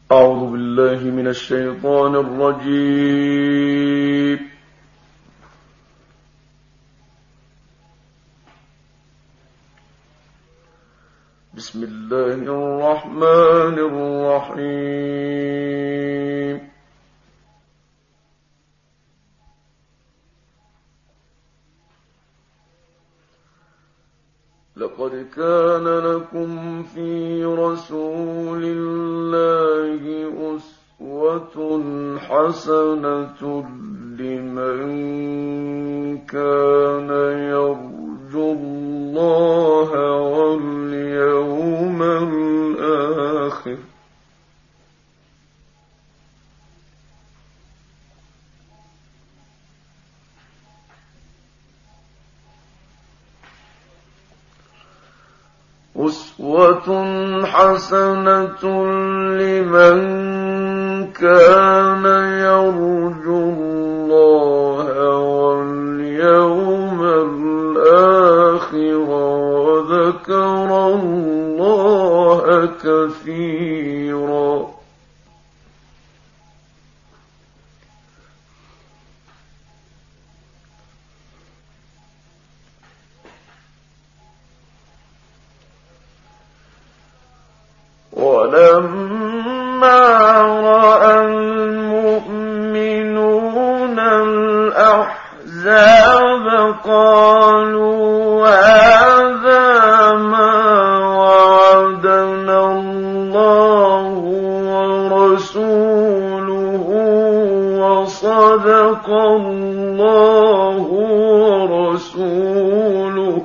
أعوذ بالله من الشيطان الرجيم. بسم الله الرحمن الرحيم. لقد كان لكم في رسول الله أسوة حسنة لمن كان يرجو الله واليوم الآخر أسوة حسنة لمن كان يرجو الله واليوم الآخر وذكر الله كثيرا. ولما رأى المؤمنون الأحزاب قالوا هذا ما وعدنا الله ورسوله وصدق الله ورسوله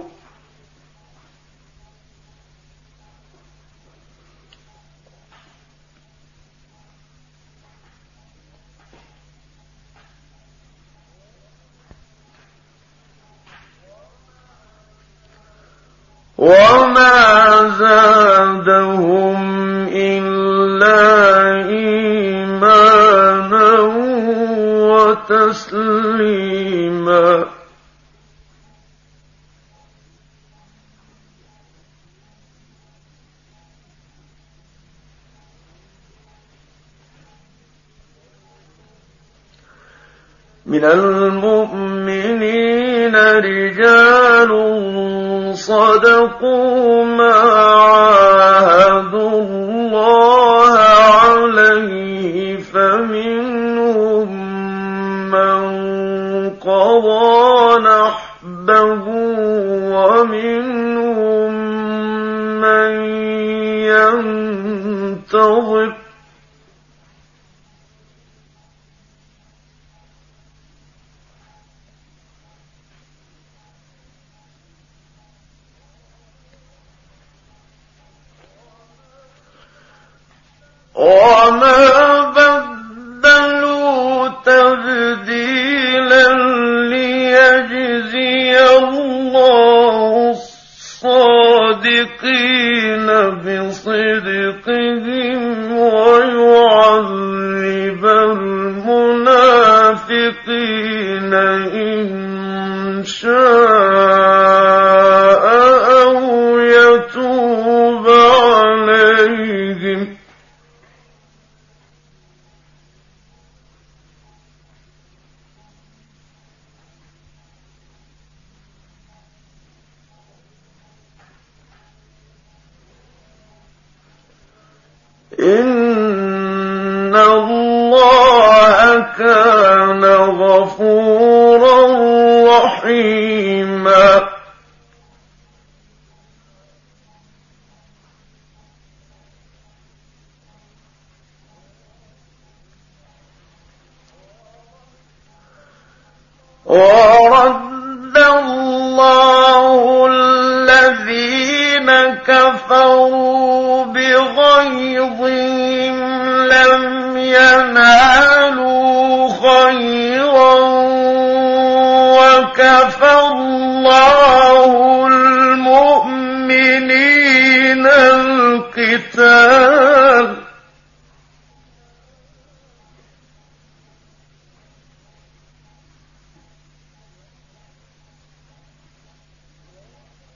وما زادهم إلا إيمانا وتسليما. من المؤمنين رجال صدقوا ما عاهدوا الله عليه فمنهم من قضى نحبه ومنهم من ينتظر وما بدلوا تبديلا ليجزي الله الصادقين بصدقهم ويعذب المنافقين إن شاء أو يتوب عليهم إن الله كان غفورا رحيما. ورد الله الذين كفروا بغيظهم لم ينالوا خيرا وكفى الله المؤمنين القتال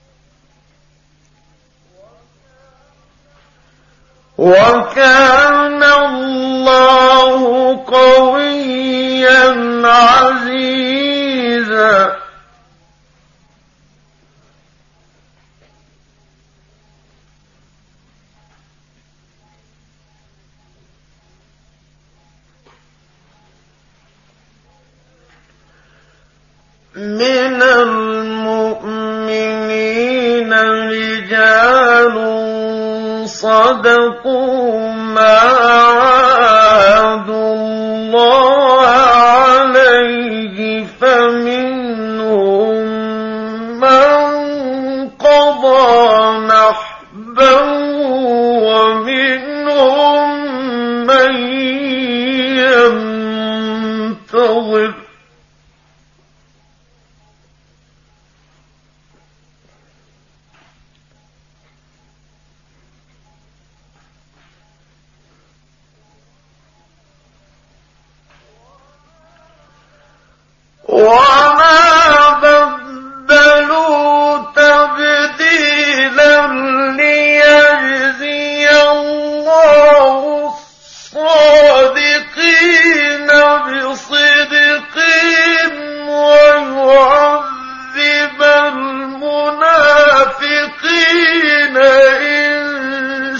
وكان الله قويا عزيزا من المؤمنين رجال صدقوا ما عاهدوا الله عليه فمنهم من قضى نحبه ومنهم من ينتظر وما بدلوا تبديلا ليجزي الله الصادقين بصدقهم ويعذب المنافقين إن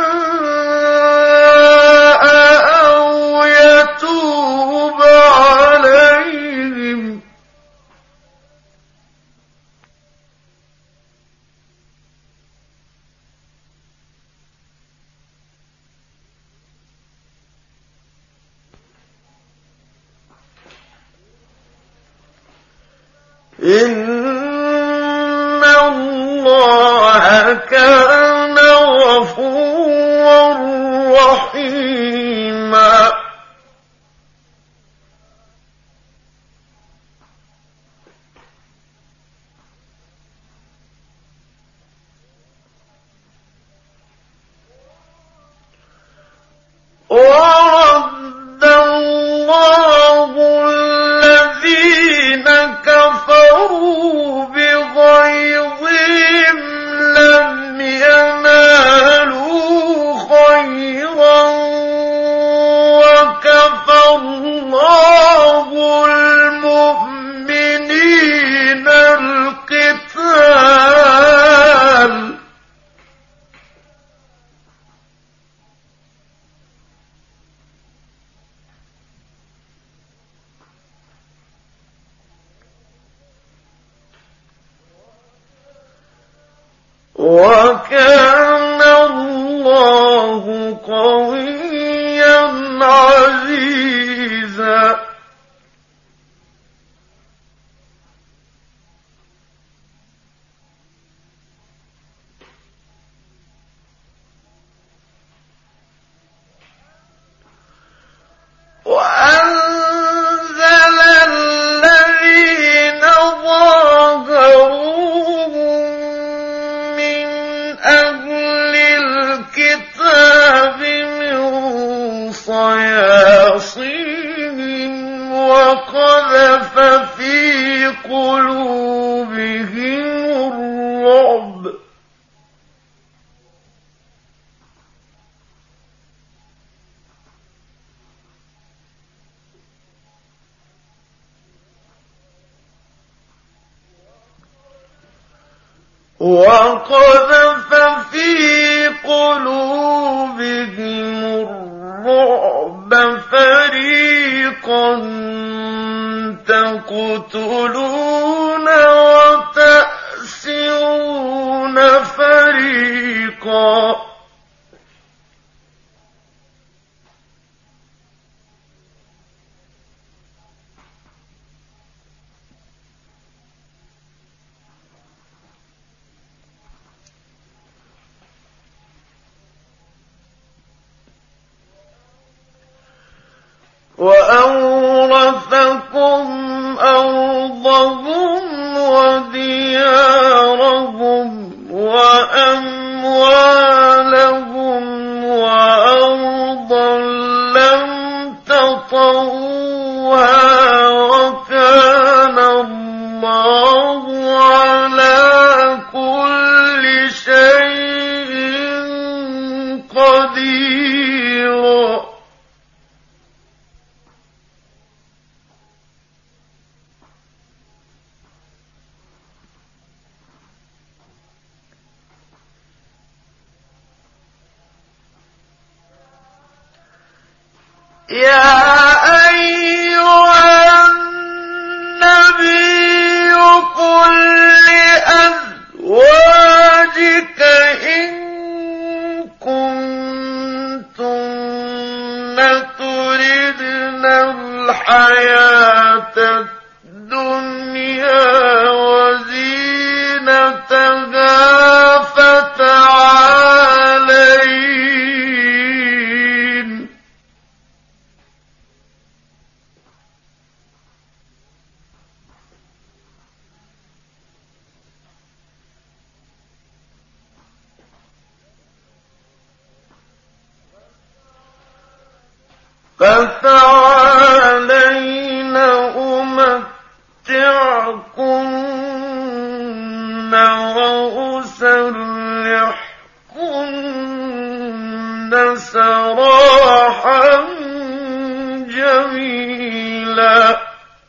شاء أو يتوب عليهم إن الله كان غفورا رحيما ورد الله الذين كفروا بغيظهم لم ينالوا خيرا وكفى الله المؤمنين القتال وكان الله قويا عزيزا وأنزل الذين ظاهروهم من أهل الكتاب من صياصيهم وقذف في قلوبهم الرعب وقذف في قلوبهم الرعب فريقا تقتلون وتأسرون فريقا وأورثكم أرضهم وديارهم وأموالهم وأرضا لم تطئوها وكان الله على كل شيء قدير يا أيها النبي قل لأزواجك إن كنتن تردن الحياة الدنيا وزينتها فتعالين أمتعكن وأسرحكن سراحا جميلا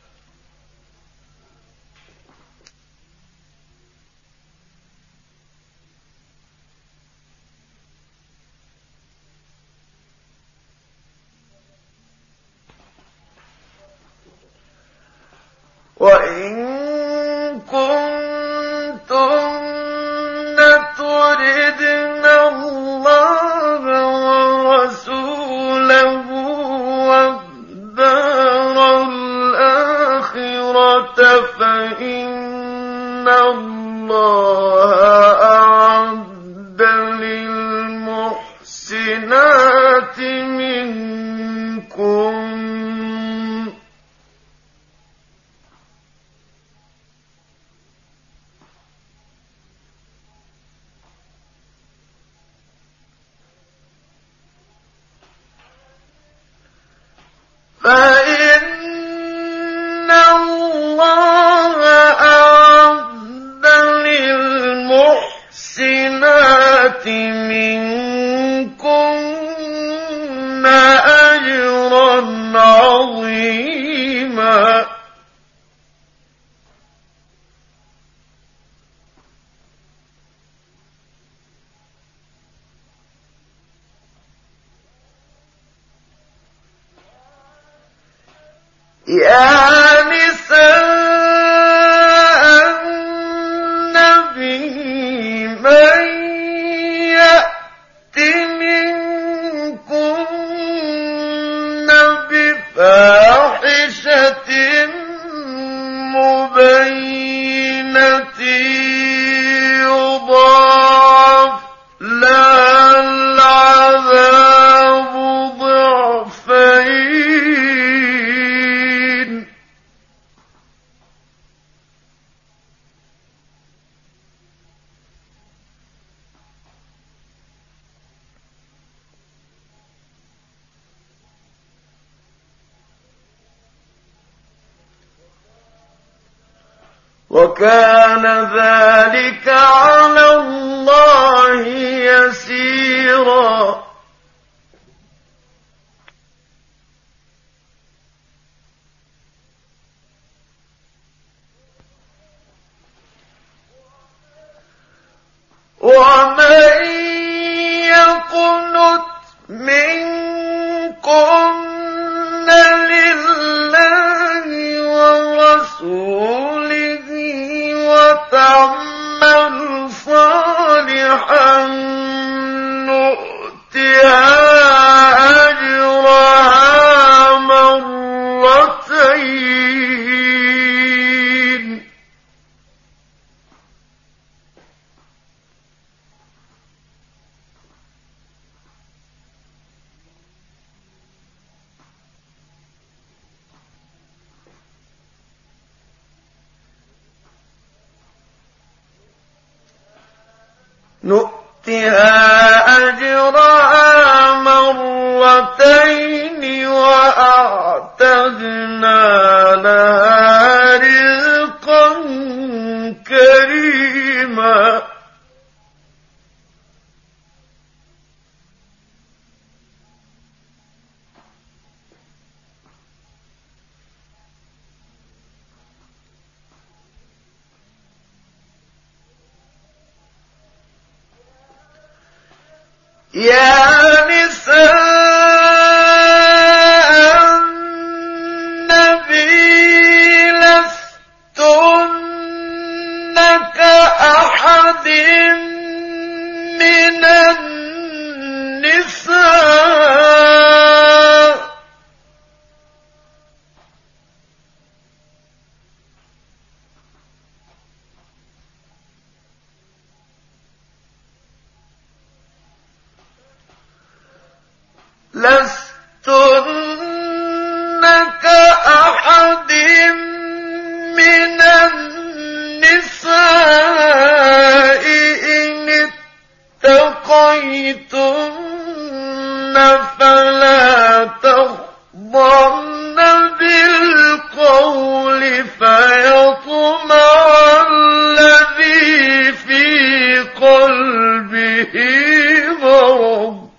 وإن كنتن تردن الله ورسوله والدار الآخرة فإن الله أعد للمحسنات منكم فإن الله أعد للمحسنات منكن أجرا عظيما يا نساء النبي من يأت منكن بفاحشة مبينة يضاعف لها العذاب ضعفين وكان ذلك على الله يسيرا ومن يقنت منكن لله ورسوله وتعمل صالحا نؤتها أجرها مرتين وأعتدنا لها رزقا كريما يا نساء لستن كأحد من النساء إن اتقيتن فلا تخضعن بالقول فيطمع الذي في قلبه مرض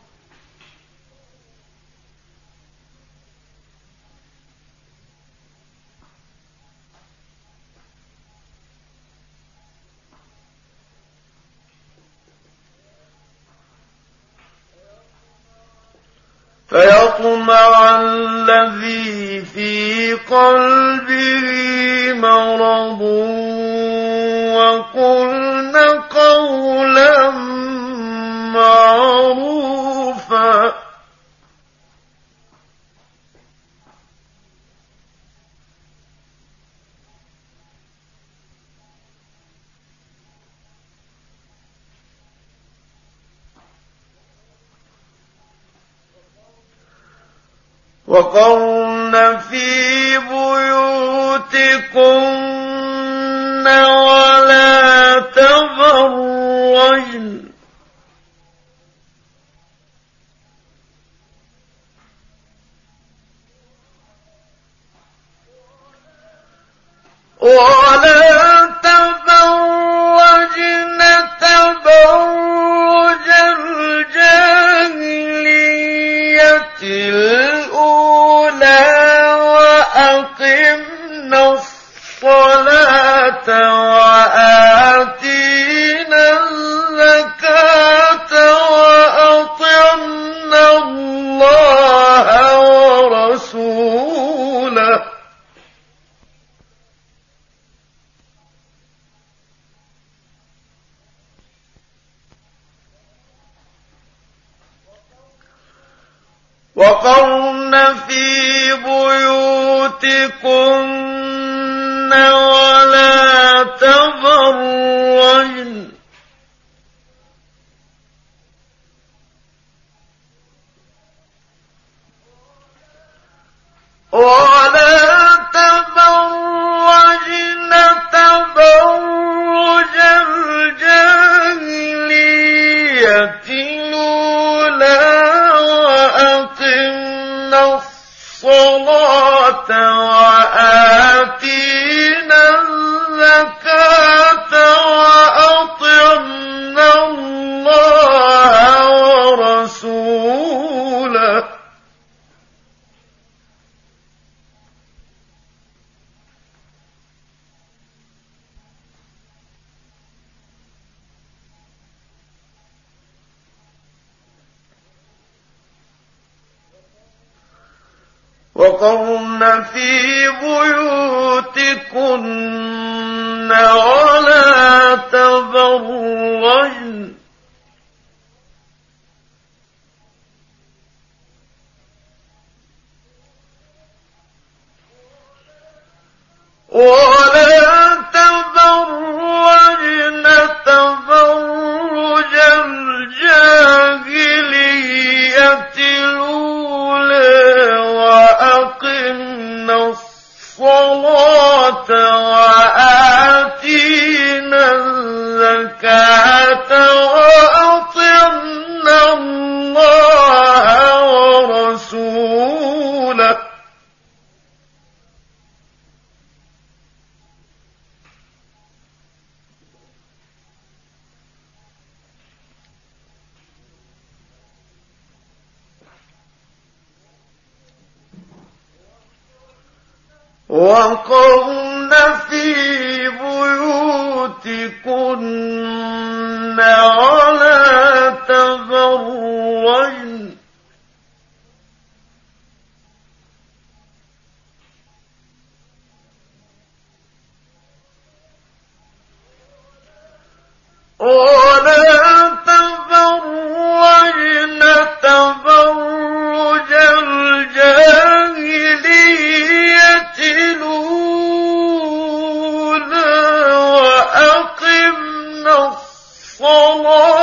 وقلن قولا معروفا وقرن في بيوتكن ولا تبرجن تبرج الجاهلية الأولى وأقمنا الصلاة وآتينا الزكاة وأطعنا الله ورسوله وقرن في بيوتكن ولا تبرجن تبرج الجاهلية الأولى وأقمنا الصلاة وآتينا الزكاة وأطعنا الله ورسوله وقرن في بيوتكن ولا تبرجن تبرج الجاهلية الأولى وأقمنا الصلاة وآتينا الزكاة وأطعنا الله ورسوله وقرن في بيوتكن ولا تبرجن تبرج الجاهلية الأولى وأقمنا الصلاة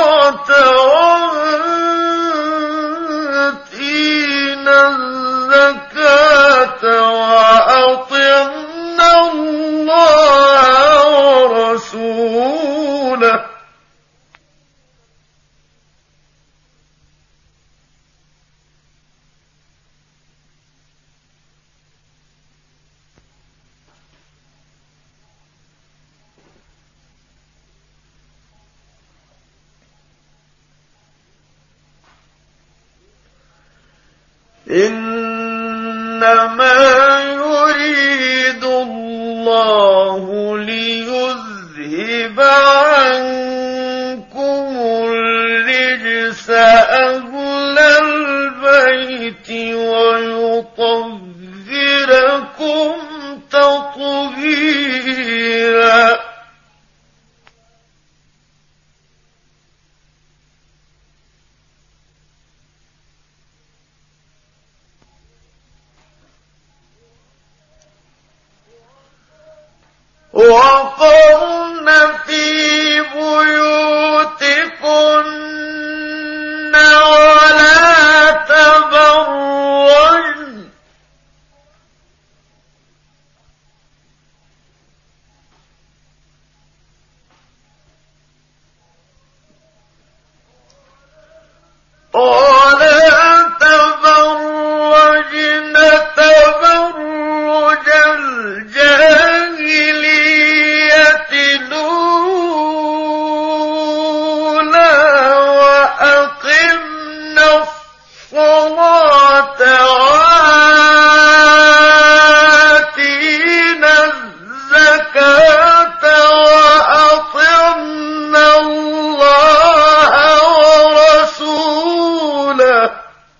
الزكاة وأطعنا الله ورسوله إنما يريد الله ليذهب عنكم الرجس أهل البيت ويطهركم تطهيرا وقرن في بيوتكن ولا تبرجن تبرج الجاهلية الأولى وأقمنا الصلاة وآتينا الزكاة وأطعنا الله ورسوله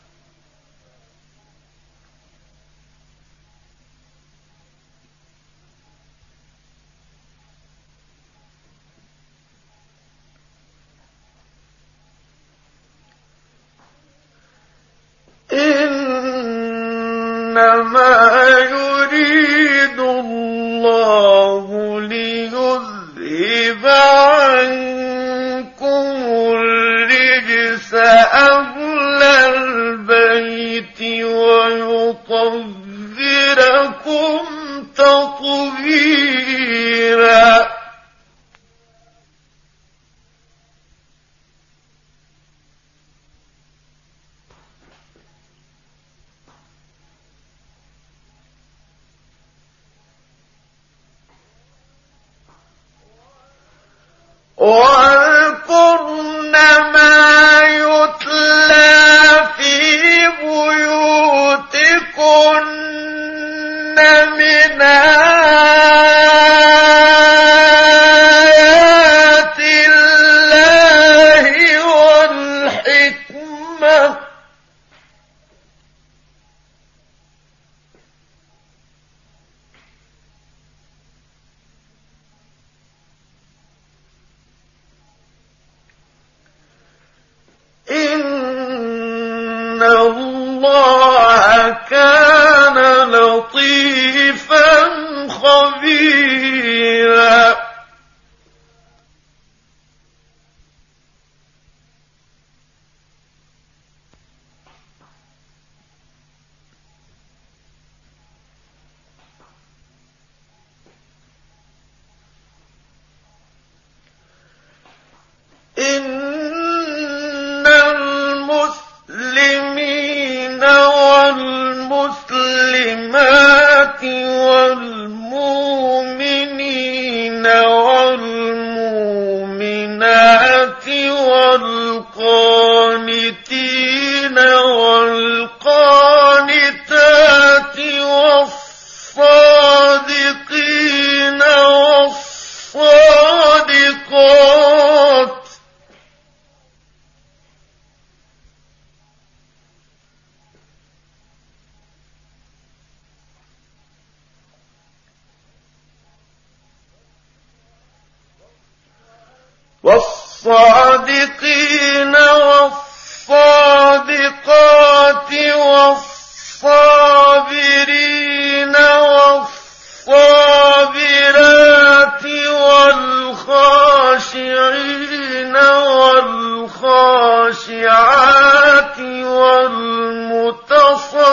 إنما يريد الله ليذهب عنكم الرجس أهل البيت ويطهركم تطهيرا واذكرن ما يتلى في بيوتكن من آيات الله والحكمة إن الله كان لطيفا خبيرا إن المسلمين والمسلمات والمؤمنين والمؤمنات والقانتين والقانتات والصادقين والصادقات والصادقين والصادقات والصابرين والصابرات والخاشعين والخاشعات والمتصدقين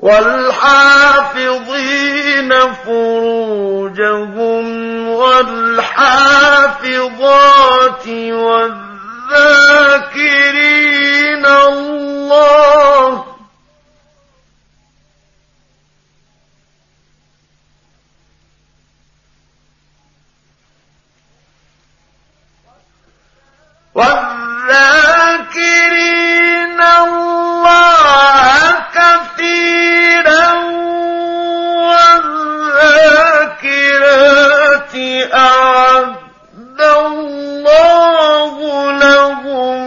والحافظين فروجهم والحافظات والذاكرين الله كثيرا والذاكرات أعد الله لهم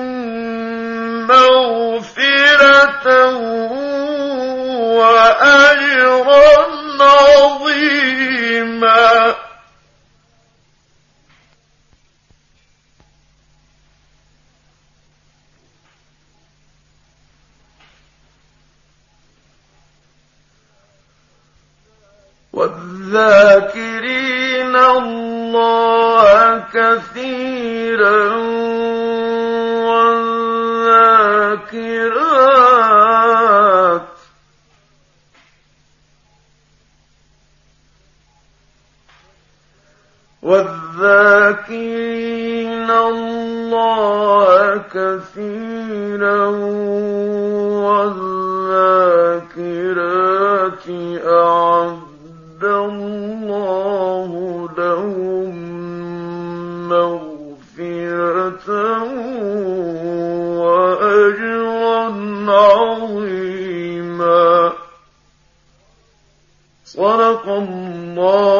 مغفرة وأجرا عظيما والذاكرين الله كثيرا والذاكرين الله كثيرا والذاكرات أعد الله لهم مغفرة وأجرا عظيما. صدق الله